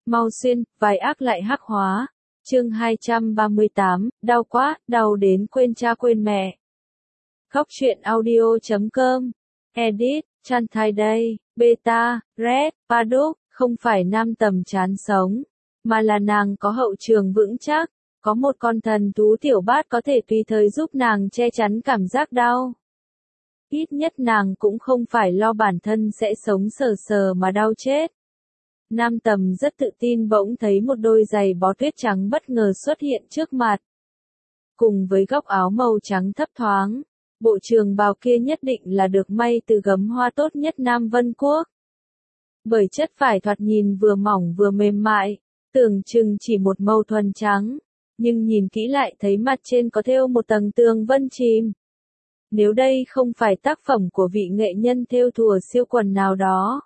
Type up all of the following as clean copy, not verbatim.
Mau xuyên, vài ác lại hắc hóa. Chương 238, đau quá, đau đến quên cha quên mẹ. Góc truyện audio.com. Edit, Chan Thai đây, Beta, Red, Paddock, không phải nam tầm chán sống, mà là nàng có hậu trường vững chắc, có một con thần thú tiểu bát có thể tùy thời giúp nàng che chắn cảm giác đau. Ít nhất nàng cũng không phải lo bản thân sẽ sống sờ sờ mà đau chết. Nam tầm rất tự tin bỗng thấy một đôi giày bó tuyết trắng bất ngờ xuất hiện trước mặt. Cùng với góc áo màu trắng thấp thoáng, bộ trường bào kia nhất định là được may từ gấm hoa tốt nhất Nam Vân Quốc. Bởi chất vải thoạt nhìn vừa mỏng vừa mềm mại, tưởng chừng chỉ một màu thuần trắng, nhưng nhìn kỹ lại thấy mặt trên có thêu một tầng tường vân chìm. Nếu đây không phải tác phẩm của vị nghệ nhân thêu thùa siêu quần nào đó,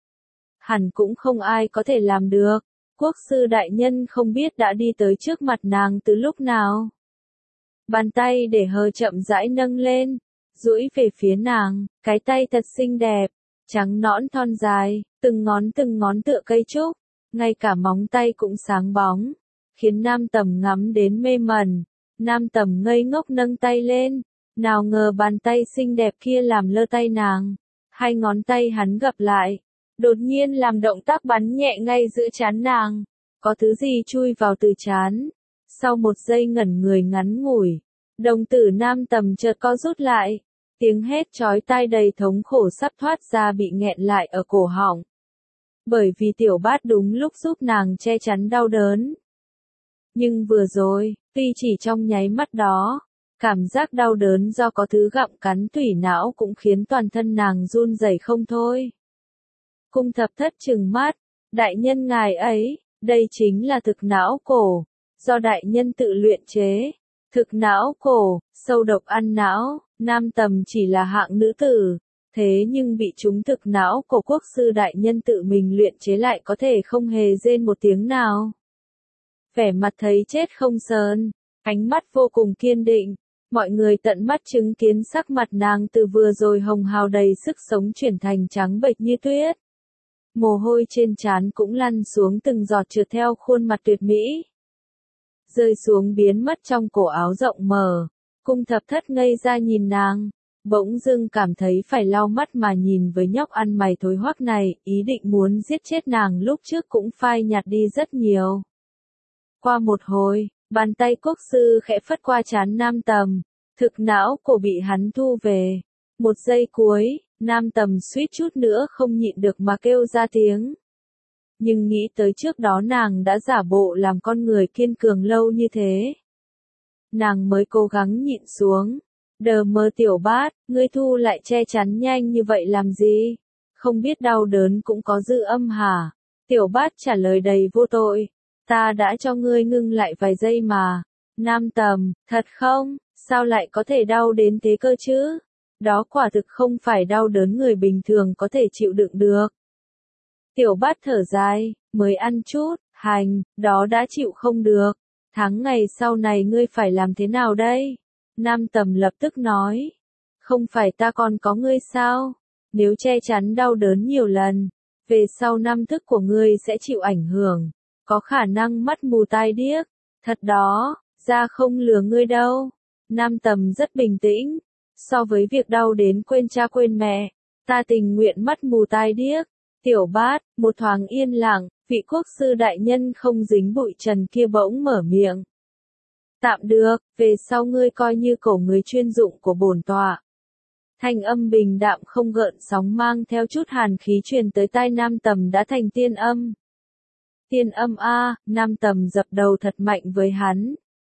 hẳn cũng không ai có thể làm được. Quốc sư đại nhân không biết đã đi tới trước mặt nàng từ lúc nào. Bàn tay để hờ chậm rãi nâng lên, duỗi về phía nàng, cái tay thật xinh đẹp, trắng nõn thon dài, từng ngón tựa cây trúc, ngay cả móng tay cũng sáng bóng, khiến nam tầm ngắm đến mê mẩn. Nam tầm ngây ngốc nâng tay lên, nào ngờ bàn tay xinh đẹp kia làm lơ tay nàng, hai ngón tay hắn gập lại, đột nhiên làm động tác bắn nhẹ ngay giữa trán nàng, có thứ gì chui vào từ trán. Sau một giây ngẩn người ngắn ngủi, đồng tử nam tầm chợt co rút lại, tiếng hét chói tai đầy thống khổ sắp thoát ra bị nghẹn lại ở cổ họng. Bởi vì tiểu bát đúng lúc giúp nàng che chắn đau đớn. Nhưng vừa rồi, tuy chỉ trong nháy mắt đó, cảm giác đau đớn do có thứ gặm cắn thủy não cũng khiến toàn thân nàng run rẩy không thôi. Cung thập thất trừng mắt, đại nhân ngài ấy, đây chính là thực não cổ, do đại nhân tự luyện chế. Thực não cổ, sâu độc ăn não, nam tầm chỉ là hạng nữ tử, thế nhưng bị trúng thực não cổ quốc sư đại nhân tự mình luyện chế lại có thể không hề rên một tiếng nào. Vẻ mặt thấy chết không sờn, ánh mắt vô cùng kiên định, mọi người tận mắt chứng kiến sắc mặt nàng từ vừa rồi hồng hào đầy sức sống chuyển thành trắng bệch như tuyết. Mồ hôi trên trán cũng lăn xuống từng giọt trượt theo khuôn mặt tuyệt mỹ, rơi xuống biến mất trong cổ áo rộng mở. Cung thập thất ngây ra nhìn nàng, bỗng dưng cảm thấy phải lau mắt mà nhìn với nhóc ăn mày thối hoắc này, ý định muốn giết chết nàng lúc trước cũng phai nhạt đi rất nhiều. Qua một hồi, bàn tay quốc sư khẽ phất qua trán nam tầm, thực não cổ bị hắn thu về. Một giây cuối, nam tầm suýt chút nữa không nhịn được mà kêu ra tiếng. Nhưng nghĩ tới trước đó nàng đã giả bộ làm con người kiên cường lâu như thế, nàng mới cố gắng nhịn xuống. Đờ mơ tiểu bát, ngươi thu lại che chắn nhanh như vậy làm gì? Không biết đau đớn cũng có dư âm hả? Tiểu bát trả lời đầy vô tội. Ta đã cho ngươi ngưng lại vài giây mà. Nam tầm, thật không? Sao lại có thể đau đến thế cơ chứ? Đó quả thực không phải đau đớn người bình thường có thể chịu đựng được. Tiểu bát thở dài, mới ăn chút, hành, đó đã chịu không được. Tháng ngày sau này ngươi phải làm thế nào đây? Nam tầm lập tức nói. Không phải ta còn có ngươi sao? Nếu che chắn đau đớn nhiều lần, về sau năm thức của ngươi sẽ chịu ảnh hưởng, có khả năng mắt mù tai điếc. Thật đó, ra không lừa ngươi đâu. Nam tầm rất bình tĩnh. So với việc đau đến quên cha quên mẹ, ta tình nguyện mắt mù tai điếc. Tiểu bát, một thoáng yên lặng, vị quốc sư đại nhân không dính bụi trần kia bỗng mở miệng. Tạm được, về sau ngươi coi như cổ người chuyên dụng của bổn tọa. Thanh âm bình đạm không gợn sóng mang theo chút hàn khí truyền tới tai nam tầm đã thành tiên âm. Tiên âm a, nam tầm dập đầu thật mạnh với hắn.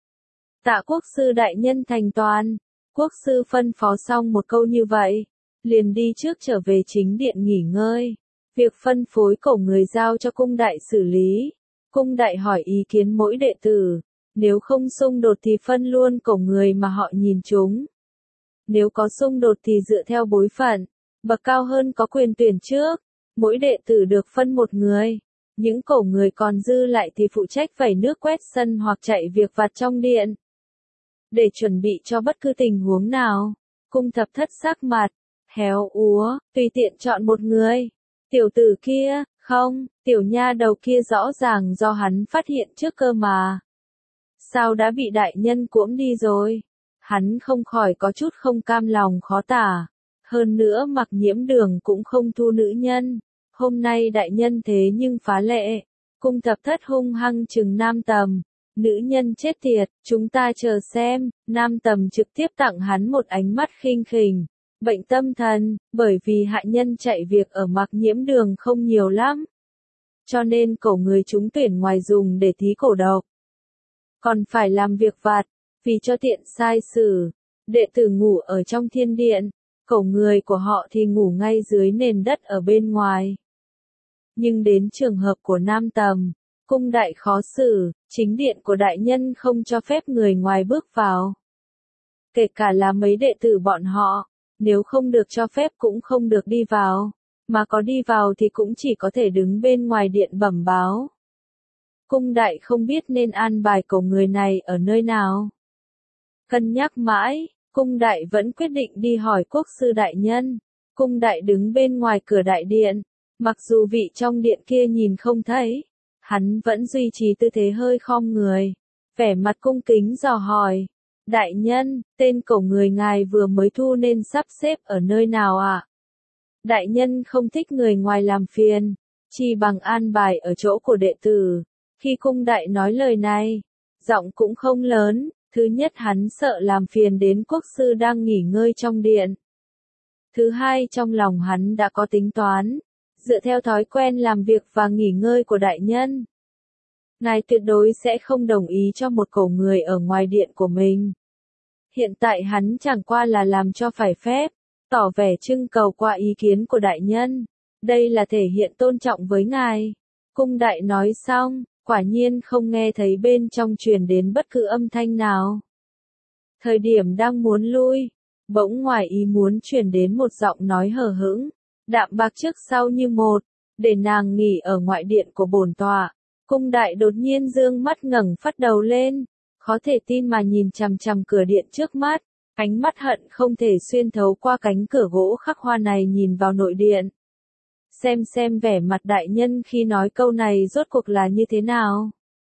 Tạ quốc sư đại nhân thành toàn. Quốc sư phân phó xong một câu như vậy, liền đi trước trở về chính điện nghỉ ngơi. Việc phân phối cổ người giao cho cung đại xử lý. Cung đại hỏi ý kiến mỗi đệ tử. Nếu không xung đột thì phân luôn cổ người mà họ nhìn chúng. Nếu có xung đột thì dựa theo bối phận, bậc cao hơn có quyền tuyển trước. Mỗi đệ tử được phân một người. Những cổ người còn dư lại thì phụ trách vẩy nước quét sân hoặc chạy việc vặt trong điện. Để chuẩn bị cho bất cứ tình huống nào, cung thập thất sắc mặt héo úa, tùy tiện chọn một người. Tiểu tử kia, Không, tiểu nha đầu kia rõ ràng do hắn phát hiện trước cơ mà. Sao đã bị đại nhân cuỗm đi rồi? Hắn không khỏi có chút không cam lòng khó tả. Hơn nữa Mặc Nhiễm Đường cũng không thu nữ nhân. Hôm nay đại nhân thế nhưng phá lệ. Cung Thập Thất hung hăng trừng Nam Tầm. Nữ nhân chết tiệt, chúng ta chờ xem. Nam Tầm trực tiếp tặng hắn một ánh mắt khinh khỉnh. Bệnh tâm thần, bởi vì hạ nhân chạy việc ở Mặc Nhiễm Đường không nhiều lắm. Cho nên cổ người chúng tuyển ngoài dùng để thí cổ độc. Còn phải làm việc vặt, vì cho tiện sai sử. Đệ tử ngủ ở trong thiên điện, cổ người của họ thì ngủ ngay dưới nền đất ở bên ngoài. Nhưng đến trường hợp của Nam Tầm, cung đại khó xử, chính điện của đại nhân không cho phép người ngoài bước vào. Kể cả là mấy đệ tử bọn họ, nếu không được cho phép cũng không được đi vào, mà có đi vào thì cũng chỉ có thể đứng bên ngoài điện bẩm báo. Cung đại không biết nên an bài cổ người này ở nơi nào. Cân nhắc mãi, cung đại vẫn quyết định đi hỏi quốc sư đại nhân. Cung đại đứng bên ngoài cửa đại điện, mặc dù vị trong điện kia nhìn không thấy, hắn vẫn duy trì tư thế hơi khom người, vẻ mặt cung kính dò hỏi. Đại nhân, tên cổ người ngài vừa mới thu nên sắp xếp ở nơi nào ạ? Đại nhân không thích người ngoài làm phiền, chi bằng an bài ở chỗ của đệ tử. Khi cung đại nói lời này, giọng cũng không lớn, thứ nhất hắn sợ làm phiền đến quốc sư đang nghỉ ngơi trong điện. Thứ hai trong lòng hắn đã có tính toán, dựa theo thói quen làm việc và nghỉ ngơi của đại nhân. Ngài tuyệt đối sẽ không đồng ý cho một cổ người ở ngoài điện của mình. Hiện tại hắn chẳng qua là làm cho phải phép, tỏ vẻ trưng cầu qua ý kiến của đại nhân. Đây là thể hiện tôn trọng với ngài. Cung đại nói xong, quả nhiên không nghe thấy bên trong truyền đến bất cứ âm thanh nào. Thời điểm đang muốn lui, bỗng ngoài ý muốn truyền đến một giọng nói hờ hững, đạm bạc trước sau như một, để nàng nghỉ ở ngoại điện của bổn tọa. Cung đại đột nhiên dương mắt ngẩng phát đầu lên, khó thể tin mà nhìn chằm chằm cửa điện trước mắt, ánh mắt hận không thể xuyên thấu qua cánh cửa gỗ khắc hoa này nhìn vào nội điện. Xem vẻ mặt đại nhân khi nói câu này rốt cuộc là như thế nào.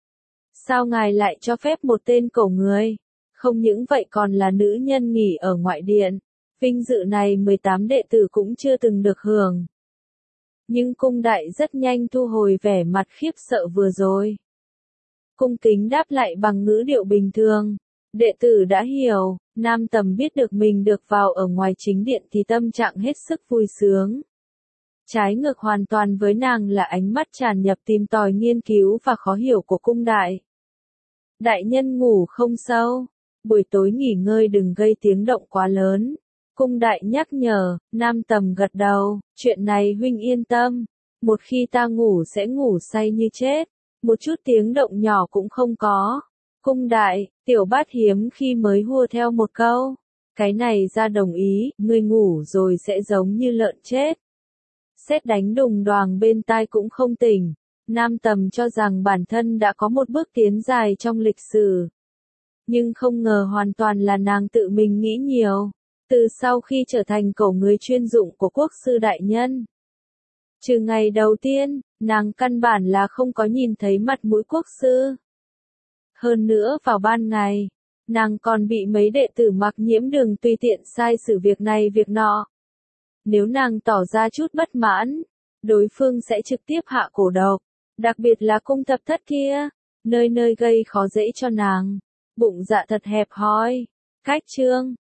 Sao ngài lại cho phép một tên cổ người, không những vậy còn là nữ nhân nghỉ ở ngoại điện, vinh dự này 18 đệ tử cũng chưa từng được hưởng. Nhưng cung đại rất nhanh thu hồi vẻ mặt khiếp sợ vừa rồi. Cung kính đáp lại bằng ngữ điệu bình thường. Đệ tử đã hiểu, Nam Tầm biết được mình được vào ở ngoài chính điện thì tâm trạng hết sức vui sướng. Trái ngược hoàn toàn với nàng là ánh mắt tràn nhập tìm tòi nghiên cứu và khó hiểu của cung đại. Đại nhân ngủ không sâu, buổi tối nghỉ ngơi đừng gây tiếng động quá lớn. Cung đại nhắc nhở, Nam Tầm gật đầu, chuyện này huynh yên tâm, một khi ta ngủ sẽ ngủ say như chết, một chút tiếng động nhỏ cũng không có. Cung đại, tiểu bát hiếm khi mới hùa theo một câu, cái này ra đồng ý, ngươi ngủ rồi sẽ giống như lợn chết. Sét đánh đùng đoàng bên tai cũng không tỉnh, Nam Tầm cho rằng bản thân đã có một bước tiến dài trong lịch sử. Nhưng không ngờ hoàn toàn là nàng tự mình nghĩ nhiều. Từ sau khi trở thành cổ người chuyên dụng của quốc sư đại nhân, trừ ngày đầu tiên, nàng căn bản là không có nhìn thấy mặt mũi quốc sư. Hơn nữa vào ban ngày, nàng còn bị mấy đệ tử Mặc Nhiễm Đường tùy tiện sai xử việc này việc nọ. Nếu nàng tỏ ra chút bất mãn, đối phương sẽ trực tiếp hạ cổ độc, đặc biệt là Cung Thập Thất kia, nơi nơi gây khó dễ cho nàng. Bụng dạ thật hẹp hòi. Cách chương